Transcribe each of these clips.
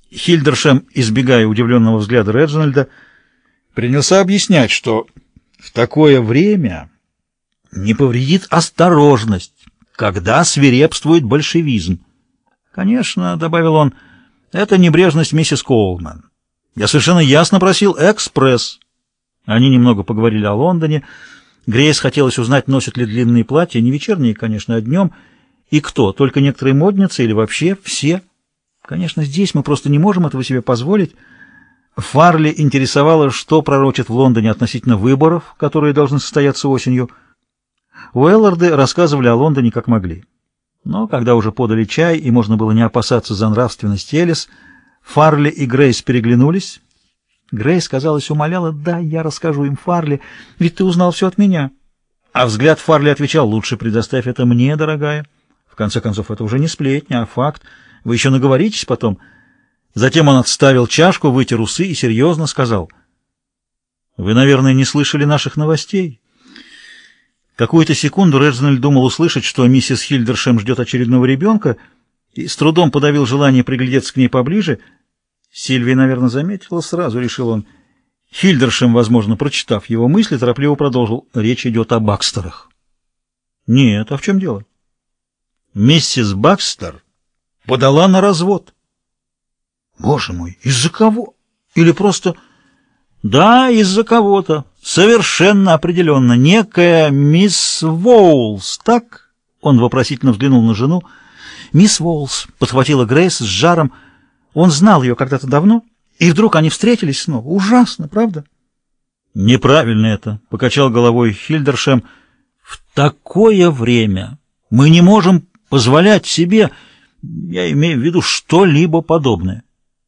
Хильдершем, избегая удивленного взгляда Реджинальда, принялся объяснять, что в такое время не повредит осторожность, когда свирепствует большевизм. «Конечно, — добавил он, — это небрежность миссис Коулман. Я совершенно ясно просил экспресс». Они немного поговорили о Лондоне. Грейс хотелось узнать, носят ли длинные платья, не вечерние, конечно, а днем, и кто, только некоторые модницы или вообще все. Конечно, здесь мы просто не можем этого себе позволить. Фарли интересовало, что пророчат в Лондоне относительно выборов, которые должны состояться осенью. Уэлларды рассказывали о Лондоне как могли. Но когда уже подали чай, и можно было не опасаться за нравственность Элис, Фарли и Грейс переглянулись. Грейс, казалось, умоляла: «Да, я расскажу им, Фарли, ведь ты узнал все от меня». А взгляд Фарли отвечал: «Лучше предоставь это мне, дорогая. В конце концов, это уже не сплетня, а факт. Вы еще наговоритесь потом». Затем он отставил чашку, вытер усы и серьезно сказал: «Вы, наверное, не слышали наших новостей?» Какую-то секунду Реджинальд думал услышать, что миссис Хильдершем ждет очередного ребенка, и с трудом подавил желание приглядеться к ней поближе. Сильвия, наверное, заметила сразу, решил он. Хильдершем, возможно, прочитав его мысли, торопливо продолжил: «Речь идет о Бакстерах». «Нет, а в чем дело?» «Миссис Бакстер подала на развод». «Боже мой, из-за кого? Или просто...» «Да, из-за кого-то. Совершенно определенно. Некая мисс Воулс, так?» Он вопросительно взглянул на жену. «Мисс Воулс», — подхватила Грейс с жаром. «Он знал ее когда-то давно, и вдруг они встретились снова. Ужасно, правда?» «Неправильно это», — покачал головой Хильдершем. «В такое время мы не можем позволять себе, я имею в виду, что-либо подобное».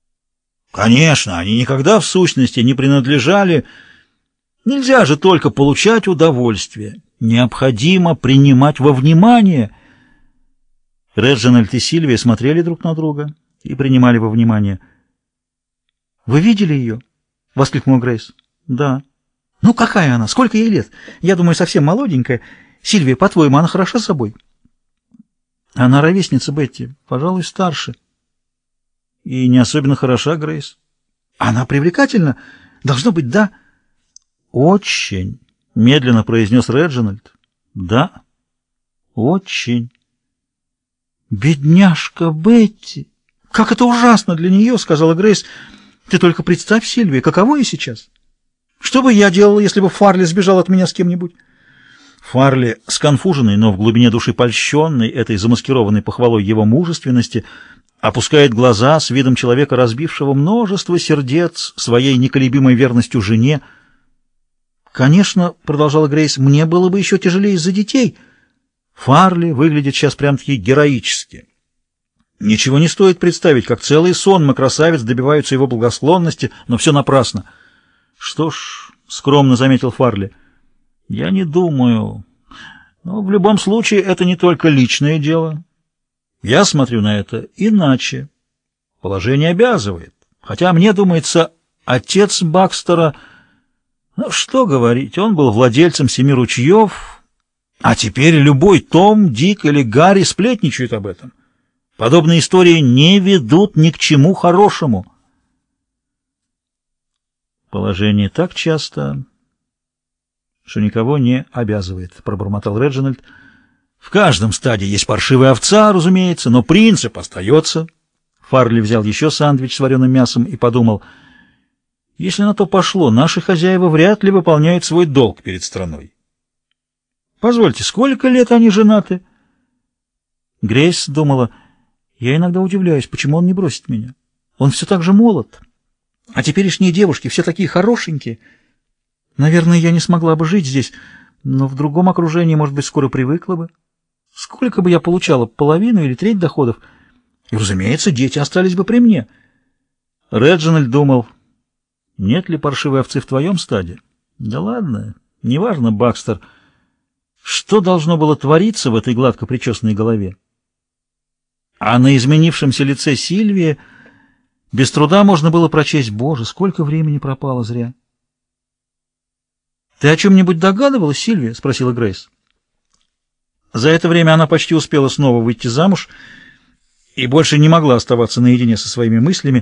«Конечно, они никогда в сущности не принадлежали. Нельзя же только получать удовольствие. Необходимо принимать во внимание». Реджинальд и Сильвия смотрели друг на друга и принимали во внимание. «Вы видели ее?» — воскликнула Грейс. «Да». «Ну, какая она? Сколько ей лет? Я думаю, совсем молоденькая. Сильвия, по-твоему, она хороша собой?» «Она ровесница Бетти, пожалуй, старше». «И не особенно хороша, Грейс». «Она привлекательна? Должно быть, да?» «Очень», — медленно произнес Реджинальд. «Да, очень». «Бедняжка Бетти! Как это ужасно для нее!» — сказала Грейс. «Ты только представь, Сильвия, каково ей сейчас? Что бы я делал, если бы Фарли сбежал от меня с кем-нибудь?» Фарли, сконфуженный, но в глубине души польщенный этой замаскированной похвалой его мужественности, опускает глаза с видом человека, разбившего множество сердец своей неколебимой верностью жене. «Конечно, — продолжала Грейс, — мне было бы еще тяжелее из-за детей. Фарли выглядит сейчас прям-таки героически. Ничего не стоит представить, как целый сонм красавиц добиваются его благосклонности, но все напрасно». «Что ж, — скромно заметил Фарли, — я не думаю. Но в любом случае это не только личное дело. Я смотрю на это иначе. Положение обязывает. Хотя, мне думается, отец Бакстера... Ну, что говорить, он был владельцем 7 ручьев, а теперь любой Том, Дик или Гарри сплетничают об этом. Подобные истории не ведут ни к чему хорошему». «Положение так часто, что никого не обязывает», — пробормотал Реджинальд. «В каждом стаде есть паршивая овца, разумеется, но принцип остается». Фарли взял еще сэндвич с вареным мясом и подумал: если на то пошло, наши хозяева вряд ли выполняют свой долг перед страной. Позвольте, сколько лет они женаты? Грейс думала: я иногда удивляюсь, почему он не бросит меня. Он все так же молод. А теперешние девушки все такие хорошенькие. Наверное, я не смогла бы жить здесь, но в другом окружении, может быть, скоро привыкла бы. Сколько бы я получала, половину или треть доходов? И, разумеется, дети остались бы при мне. Реджинальд думал: нет ли паршивой овцы в твоем стаде? Да ладно, неважно, Бакстер. Что должно было твориться в этой гладко причесанной голове? А на изменившемся лице Сильвии без труда можно было прочесть: боже, сколько времени пропало зря. «Ты о чем-нибудь догадывалась, Сильвия?» — спросила Грейс. За это время она почти успела снова выйти замуж и больше не могла оставаться наедине со своими мыслями.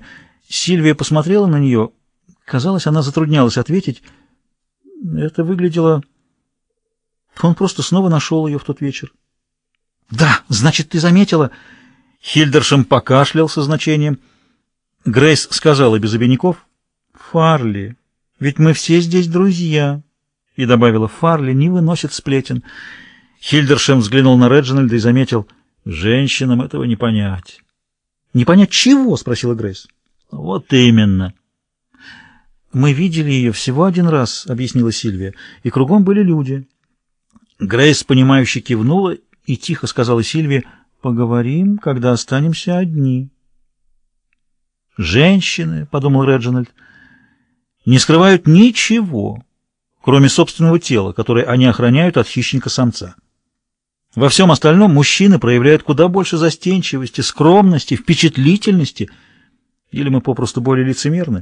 Сильвия посмотрела на нее. Казалось, она затруднялась ответить. Это выглядело... Он просто снова нашел ее в тот вечер. «Да, значит, ты заметила...» Хильдершем покашлял со значением. Грейс сказала без обиняков: «Фарли, ведь мы все здесь друзья». И добавила: «Фарли не выносит сплетен». Хильдершем взглянул на Реджинальда и заметил: «Женщинам этого не понять». «Не понять чего?» — спросила Грейс. «Вот именно». «Мы видели ее всего один раз», — объяснила Сильвия, — «и кругом были люди». Грейс, понимающе кивнула и тихо сказала Сильвии: «Поговорим, когда останемся одни». «Женщины», — подумал Реджинальд, — «не скрывают ничего, кроме собственного тела, которое они охраняют от хищника-самца. Во всем остальном мужчины проявляют куда больше застенчивости, скромности, впечатлительности, или мы попросту более лицемерны».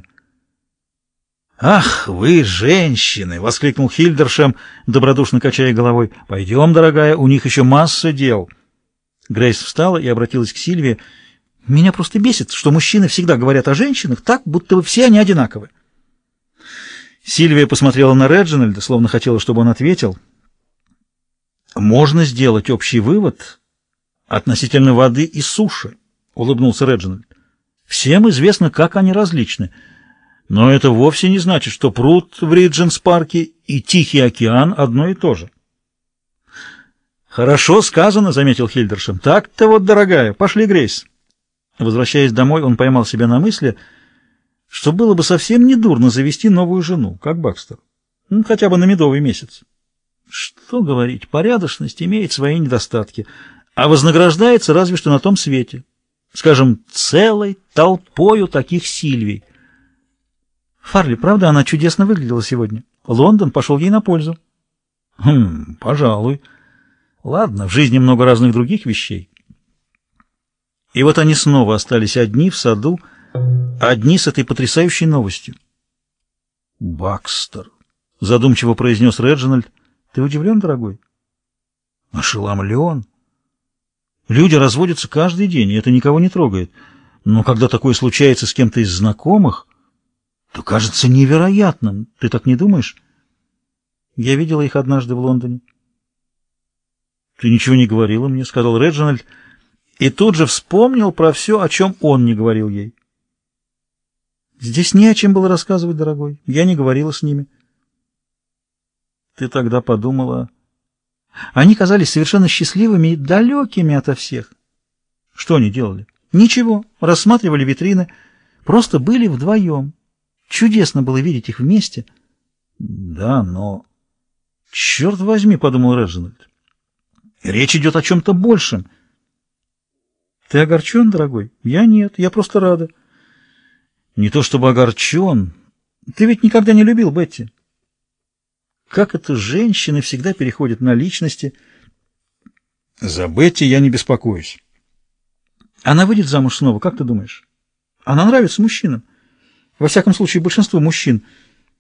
«Ах, вы, женщины!» — воскликнул Хильдершем, добродушно качая головой. «Пойдем, дорогая, у них еще масса дел». Грейс встала и обратилась к Сильвии. «Меня просто бесит, что мужчины всегда говорят о женщинах так, будто бы все они одинаковы». Сильвия посмотрела на Реджинальда, словно хотела, чтобы он ответил. «Можно сделать общий вывод относительно воды и суши», — улыбнулся Реджинальд. «Всем известно, как они различны. Но это вовсе не значит, что пруд в Ридженс-парке и Тихий океан одно и то же». «Хорошо сказано», — заметил Хильдершем. «Так-то вот, дорогая, пошли, Грейс». Возвращаясь домой, он поймал себя на мысли, что было бы совсем недурно завести новую жену, как Бакстер, хотя бы на медовый месяц. Что говорить, порядочность имеет свои недостатки, а вознаграждается разве что на том свете, скажем, целой толпою таких Сильвий. Фарли, правда, она чудесно выглядела сегодня? Лондон пошел ей на пользу. Пожалуй. Ладно, в жизни много разных других вещей. И вот они снова остались одни в саду, одни с этой потрясающей новостью. «Бакстер», — задумчиво произнес Реджинальд. «Ты удивлен, дорогой?» «Ошеломлен. Люди разводятся каждый день, и это никого не трогает. Но когда такое случается с кем-то из знакомых, то кажется невероятным. Ты так не думаешь?» «Я видела их однажды в Лондоне». «Ты ничего не говорила мне», — сказал Реджинальд, и тут же вспомнил про все, о чем он не говорил ей. «Здесь не о чем было рассказывать, дорогой. Я не говорила с ними». «Ты тогда подумала...» «Они казались совершенно счастливыми и далекими ото всех». «Что они делали?» «Ничего. Рассматривали витрины. Просто были вдвоем. Чудесно было видеть их вместе». «Да, но...» «Черт возьми», — подумал Реджинальд. «Речь идет о чем-то большем». «Ты огорчен, дорогой?» «Я нет, я просто рада». «Не то чтобы огорчен. Ты ведь никогда не любил Бетти». «Как это женщины всегда переходят на личности?» «За Бетти я не беспокоюсь». «Она выйдет замуж снова, как ты думаешь?» «Она нравится мужчинам. Во всяком случае, большинству мужчин».